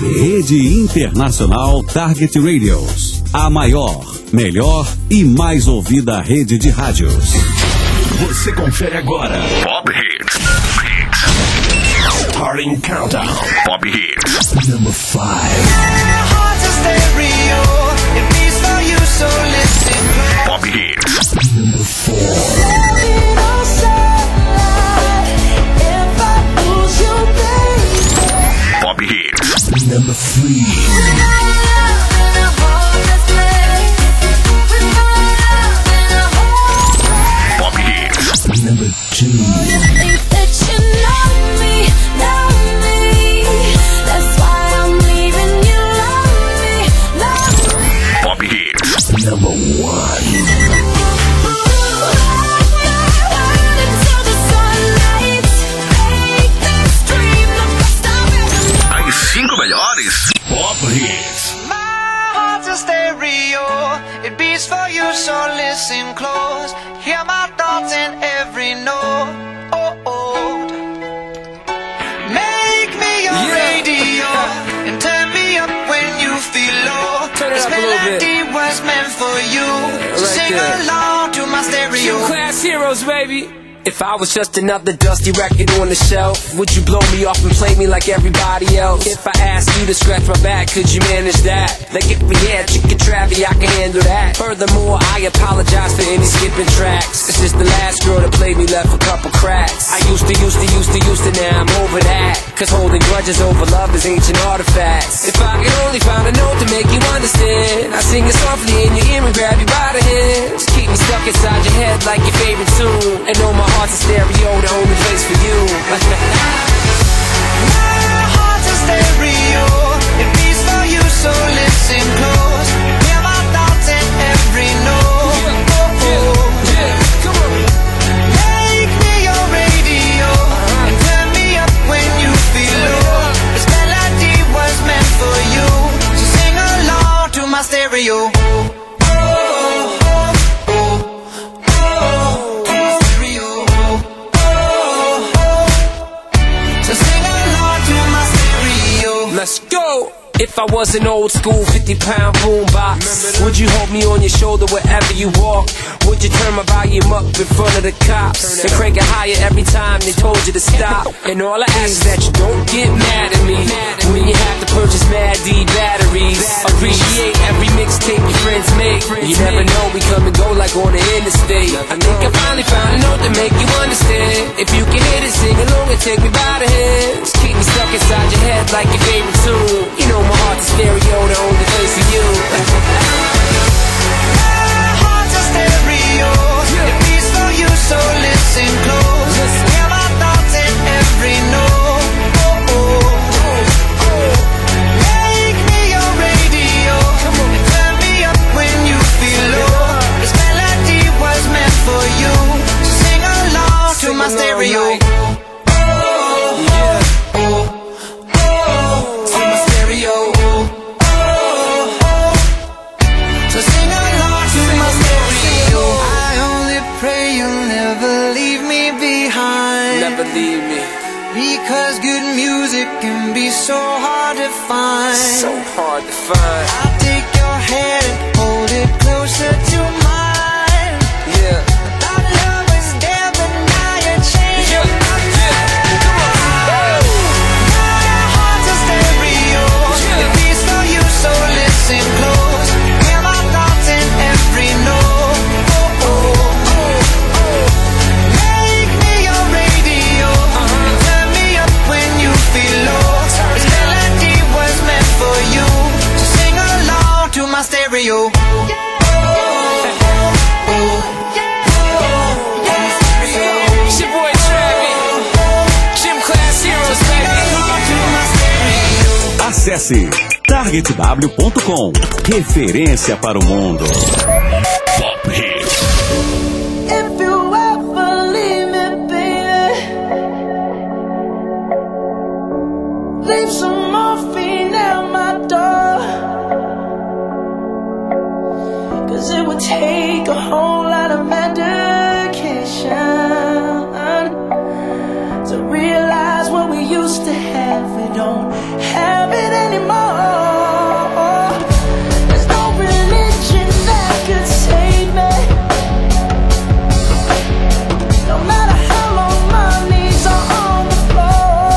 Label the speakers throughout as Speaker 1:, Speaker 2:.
Speaker 1: Rede Internacional Target Radios. A maior, melhor e mais ouvida rede de rádios.
Speaker 2: Você confere agora. Pop Hits. Starting Countdown. Pop Hits. Number 5. Pop Hits. Number 4. Pop Hits. Number 3. Pop Hits. Number 2. Pop Hits. Number 1. Melhores Pop Hits.
Speaker 3: My heart's a stereo. It beats for you, so listen close. Hear my thoughts in every note. Make me your radio and turn me up when you feel low. This melody was meant for you. So sing along to my stereo.
Speaker 4: Gym Class Heroes, baby. If I was just another dusty record on the shelf, would you blow me off and play me like everybody else? If I asked you to scratch my back, could you manage that? Like if we had chicken travy, I can handle that. Furthermore, I apologize for any skipping tracks. It's just the last girl that played me left a couple cracks. I used to, now I'm over that. Cause holding grudges over love is ancient artifacts. If I could only find a note to make you understand, I sing it softly in your ear and grab you by the hands. Keep me stuck inside your head like your favorite tune. And know my heart's a stereo, the only place for you.
Speaker 3: My heart's a stereo. It beats for you, so listen close. Hear my thoughts in every note.
Speaker 4: Come on.
Speaker 3: Make me your radio and turn me up when you feel low. This melody was meant for you, so sing along to my stereo.
Speaker 4: Let's go! If I was an old school 50-pound boombox, would you hold me on your shoulder wherever you walk? Would you turn my volume up in front of the cops and crank it higher every time they told you to stop? And all I ask is that you don't get mad at me when you have to purchase Mad D batteries. Appreciate every mixtape your friends make. You never know, we come and go like on the interstate. I think I finally found a note to make you understand. If you can hit it, sing along and take me by the hands. Keep me stuck inside your head like your favorite tune. You know my heart's a stereo, the only place for you.
Speaker 3: My heart's a stereo. It beats for you, so listen close. Hear my thoughts in every note. Make me your radio and turn me up when you feel low. This melody was meant for you, so sing along to my stereo.
Speaker 4: Leave me.
Speaker 3: Because good music can be so hard to find.
Speaker 4: So hard to find.
Speaker 3: I'll take your hand and hold it closer to mine.
Speaker 4: Yeah.
Speaker 3: Our love was there, but now you're changing my mind.
Speaker 4: Come on.
Speaker 3: My heart's a stereo. It beats for you, so listen close. Hear my thoughts in every note. My stereo.
Speaker 4: It's your boy Travis. Gym Class Heroes, baby.
Speaker 1: Acesse targetw.com. Referência para o mundo.
Speaker 2: Pop Hits.
Speaker 3: If you ever leave me, baby, leave some morphine at my door. Cause it would take a whole lot of medication to realize what we
Speaker 5: used to have, we don't have it anymore. There's no religion that could save me. No matter how long my knees are on the floor.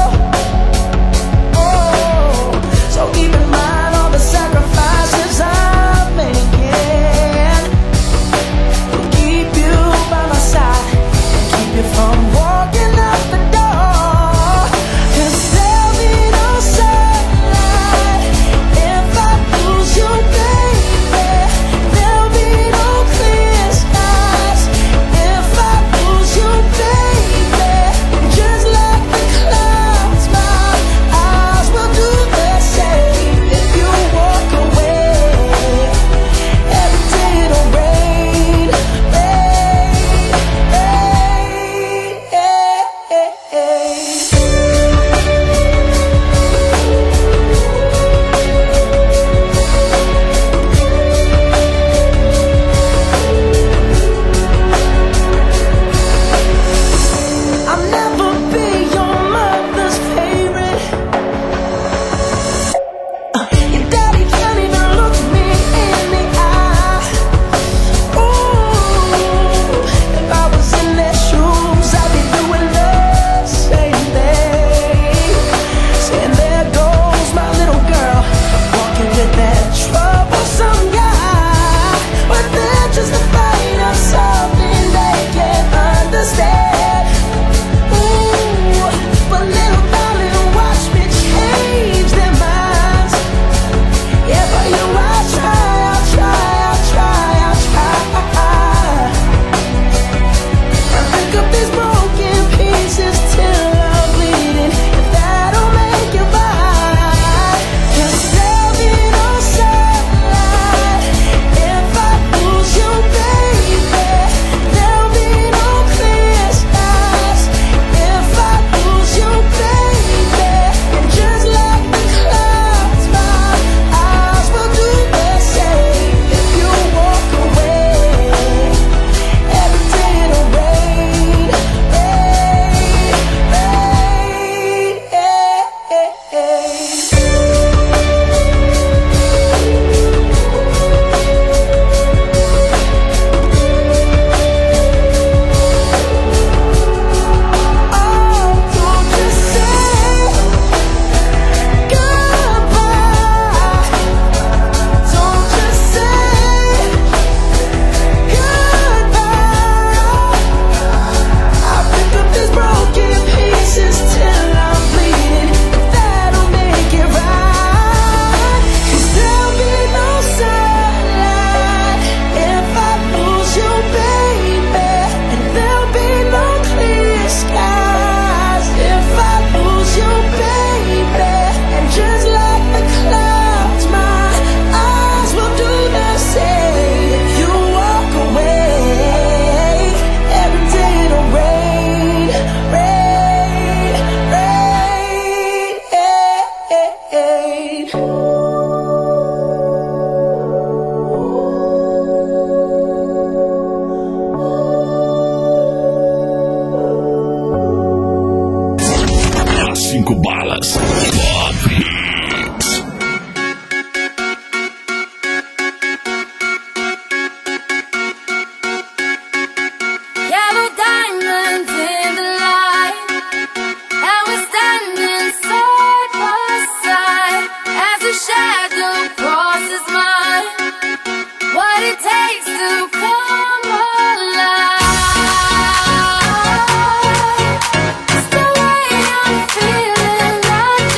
Speaker 5: Oh, so keep in mind all the sacrifices I'm making to keep you by my side and keep you from walking out the door. 'Cause there'll be no sunlight if I lose you, baby. There'll be no clear skies if I lose you, baby. And just like the clouds, my eyes will do the same. If you walk away, every day it'll rain, rain, rain, I'll never be your mother's favorite. Your daddy can't even look me in the eye. Ooh, if I was in their shoes, I'd be doing the same thing. Saying there goes my little girl, walking with that troublesome guy. But they're just afraid of something they can't understand. Ooh, but little darling, watch me change their minds. Yeah, for you I'll try, I'll try, I'll try, I'll try. I'll pick up these broken pieces till I'm bleeding, if that'll make you mine. 'Cause there'll be no sunlight if I lose you, baby. There'll be no clear skies if I lose you, baby. And just like the clouds, my eyes will do the same. If you walk away, every day it'll rain, rain, Oh, don't just say goodbye. Don't just say goodbye. I'll pick up these broken pieces till I'm bleeding, if that'll make it right. 'Cause there'll be no sunlight if I lose you, baby. And there'll be no clear skies if I lose you, baby. And just like the clouds, my eyes will do the same. If you walk away, every day it'll rain, rain, rain.
Speaker 2: As 5 balas. Pop Hits.
Speaker 6: Yellow diamonds in the light, and we're standing side by side as a shadow crosses mine. What it takes to come alive. It's the way I'm feeling, I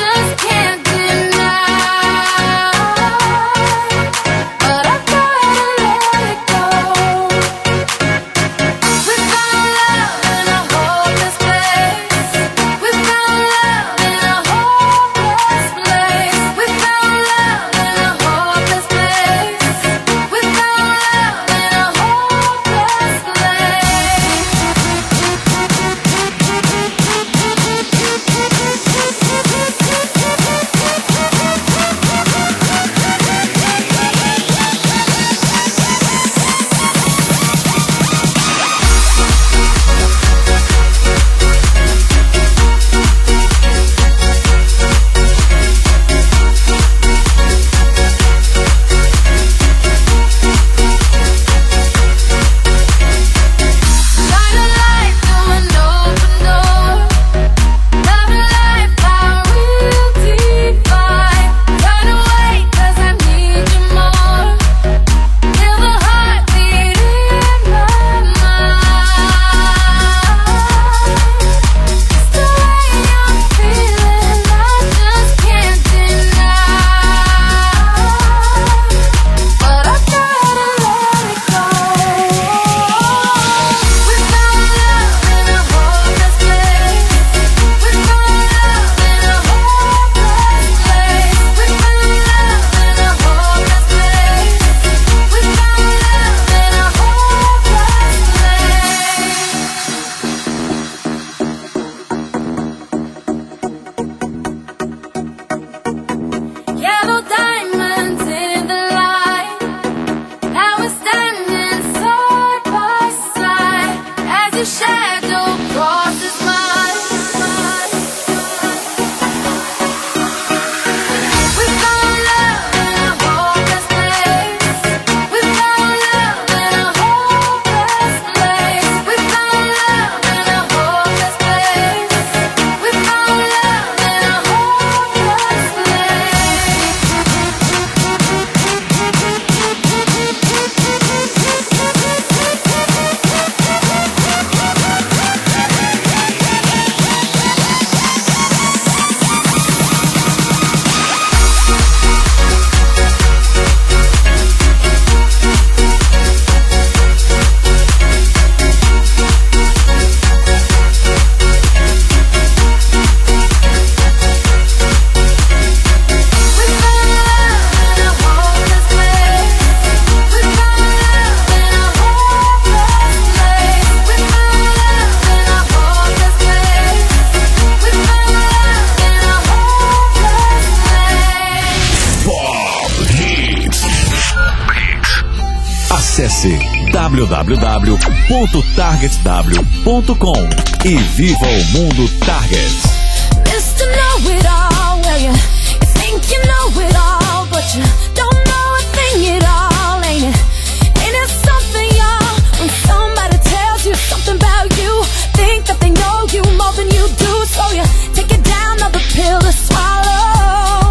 Speaker 1: www.targetw.com e viva o mundo Target.
Speaker 6: Mr. Know-it-all, well, you think you know it all, but you don't know a thing at all, ain't it? Ain't it something, y'all, when somebody tells you something about you, think that they know you more than you do, so you take it down, another pill to swallow.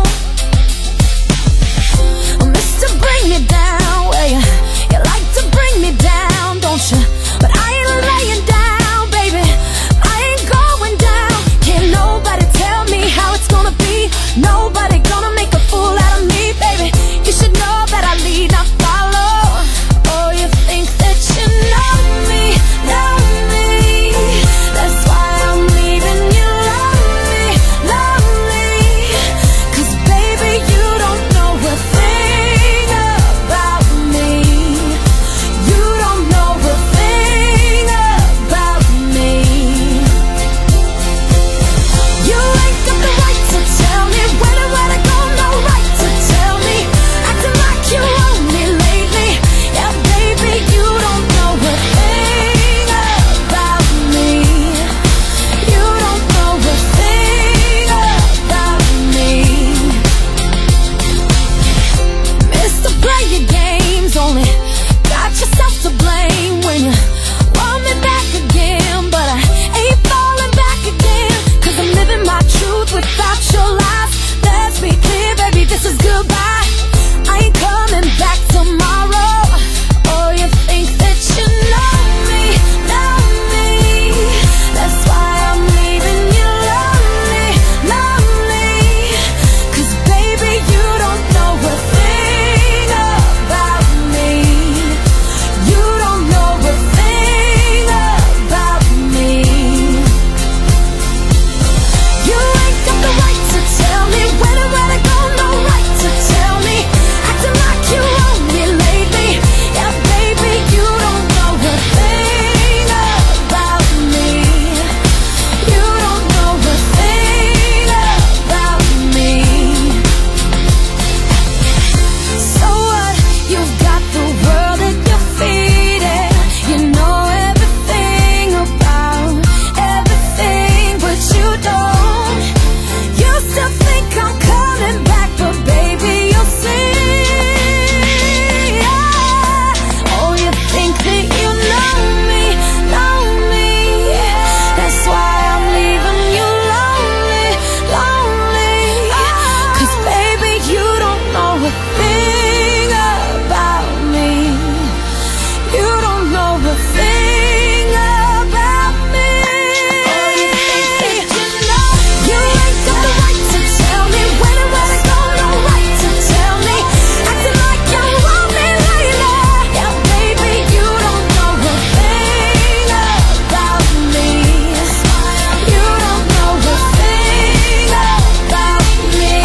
Speaker 6: Mr. Bring Me Down, well, you like to bring me down, don't you? But I ain't laying down, baby, I ain't going down. Can't nobody tell me how it's gonna be. Nobody gonna make a fool out of me, baby. You should know that I lead, not follow. Oh, you think that you know me, know me. That's why I'm leaving you lonely, lonely. 'Cause baby, you don't know a thing about me. You don't know a thing about me. You ain't got the right to tell me where to go, no right to tell me. Acting like you own me lately. Yeah, baby, you don't know a thing about me. You don't know a thing about me. Mr. Play your games, only got yourself to blame when you want me back again, but I ain't falling back again, 'cause I'm living my truth without your lies. Let's be clear, baby, this is goodbye. I ain't coming back tomorrow. Oh, you think that you know me, know me. That's why I'm leaving you lonely, lonely. 'Cause baby, you don't know a thing about me. You don't know a thing about me. You ain't got the right to tell me where to go, no right to tell me. Acting like you own me lately. Yeah, baby, you don't know a thing about me. You don't know a thing about me. So what? You've got the world at your feet, and you know everything about everything, but you don't. You still think I'm coming back, but baby, you'll see. Oh, you think that you know me, know me. That's why I'm leaving you lonely, lonely. 'Cause baby, you don't know a thing about me. You don't know a thing about me. Oh, you think that you know. You ain't got the right to tell me where to go, no right to tell me. Acting like you want me lately. Yeah, baby, you don't know a thing about me. You don't know a thing about me.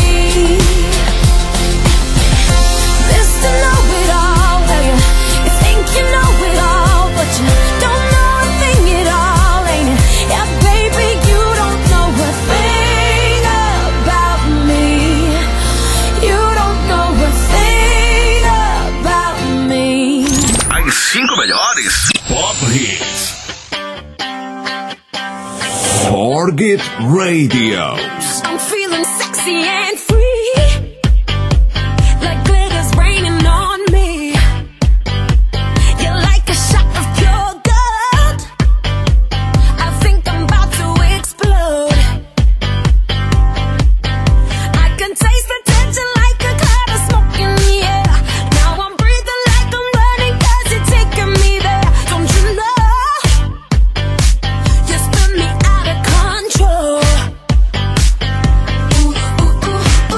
Speaker 6: Mr. Know-it-all, well, you think you know it all, but you don't know a thing at all, ain't it? Yeah, baby, you don't know a thing about me. You don't know a thing about me.
Speaker 2: As 5 melhores Pop Hits. Target Radio.
Speaker 6: I'm feeling sexy and free, like glitter's raining on me. You're like a shot of pure gold. I think I'm about to explode. I can taste the tension like a cloud of smoke in the air. Now I'm breathing like I'm running, 'cause you're taking me there. Don't you know? You spin me out of control. Ooh, ooh, ooh.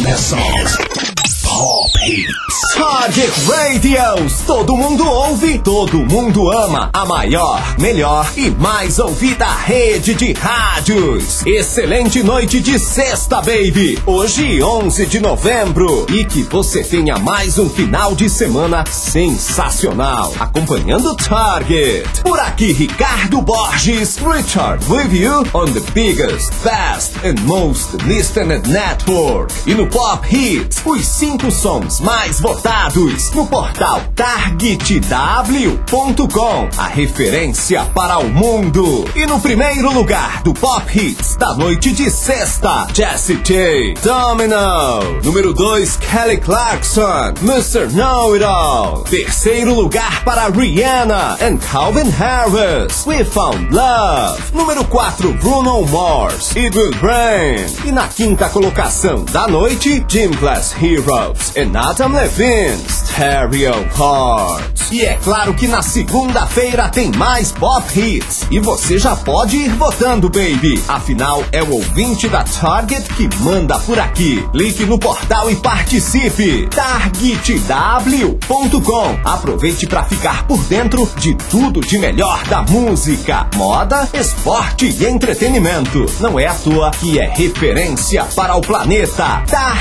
Speaker 2: Começa Pop Hits.
Speaker 7: Target Radios. Todo mundo ouve, todo mundo ama. A maior, melhor e mais ouvida rede de rádios. Excelente noite de sexta, baby. Hoje, 11 de novembro. E que você tenha mais um final de semana sensacional. Acompanhando Target. Por aqui, Ricardo Borges. Richard with you on the biggest, best and most listened network. E no Pop Hits, os 5 sons mais votados no portal targetw.com, a referência para o mundo. E no primeiro lugar do Pop Hits da noite de sexta, Jessie J, Domino. Número 2, Kelly Clarkson, Mr. Know-It-All. Terceiro lugar para Rihanna and Calvin Harris, We Found Love. Número 4, Bruno Mars e Good Brain. E na quinta colocação da noite, Gym Class Heroes and Adam Levine's Stereo Hearts. E é claro que na segunda-feira tem mais Pop Hits. E você já pode ir votando, baby. Afinal, é o ouvinte da Target que manda por aqui. Clique no portal e participe. targetw.com. Aproveite para ficar por dentro de tudo de melhor da música, moda, esporte e entretenimento. Não é à toa que é referência para o planeta.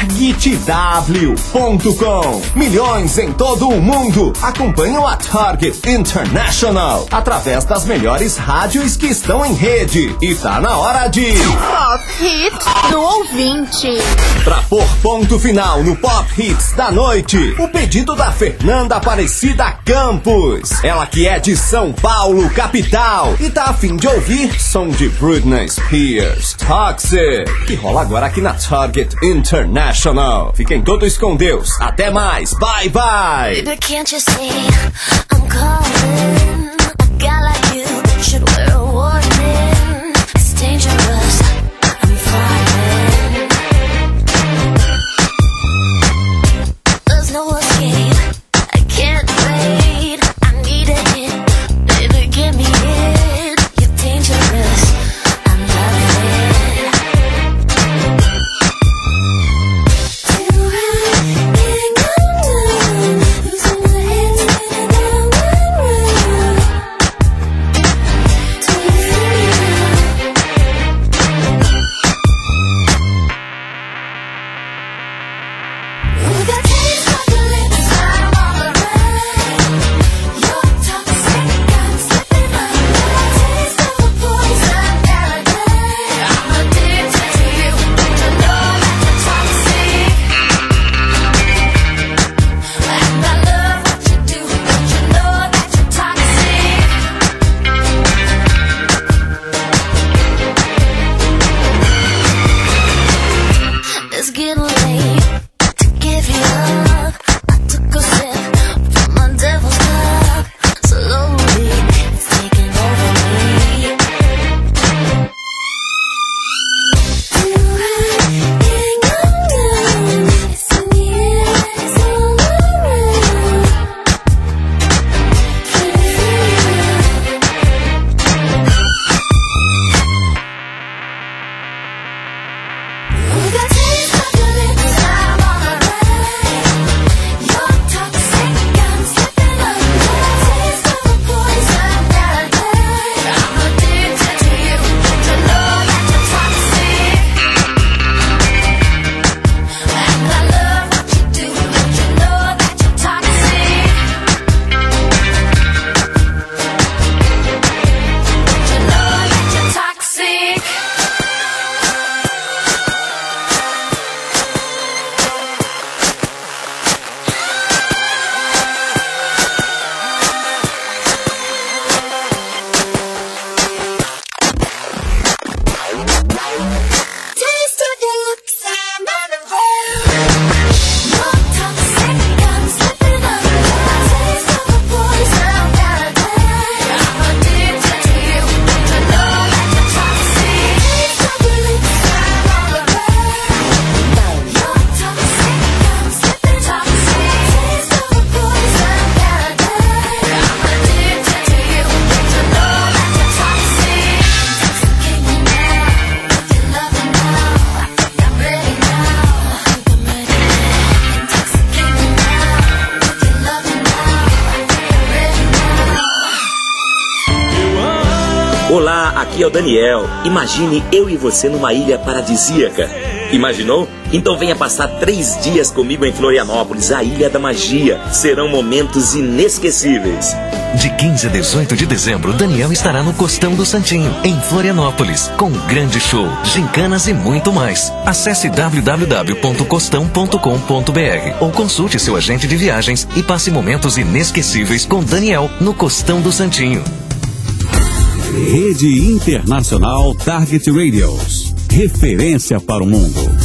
Speaker 7: targetw.com. Milhões em todo o mundo acompanham a Target International através das melhores rádios que estão em rede. E tá na hora de
Speaker 8: Pop Hits do ouvinte.
Speaker 7: Pra pôr ponto final no Pop Hits da noite, o pedido da Fernanda Aparecida Campos. Ela que é de São Paulo, capital, e tá a fim de ouvir som de Britney Spears, Toxic, que rola agora aqui na Target International. Fiquem todos com Deus. Até mais. Bye, bye.
Speaker 6: Baby, can't you see I'm calling? A guy like you should wear a warning. It's dangerous. I'm falling. There's no escape. I can't wait. I need a hit. Baby, give me it. You're dangerous. I'm loving it. It's getting late to give you up. I took a sip from my devil's cup. Slowly, it's taking over me. Do I can't go down? It's in the air, it's all around. Can you feel it? We got taste of your lips.
Speaker 9: aqui é o Daniel. Imagine eu e você numa ilha paradisíaca. Imaginou? Então venha passar 3 dias comigo em Florianópolis, a Ilha da Magia. Serão momentos inesquecíveis.
Speaker 10: De 15 a 18 de dezembro, Daniel estará no Costão do Santinho, em Florianópolis, com um grande show, gincanas e muito mais. Acesse www.costão.com.br ou consulte seu agente de viagens e passe momentos inesquecíveis com Daniel no Costão do Santinho.
Speaker 1: Rede Internacional Target Radios. Referência para o mundo.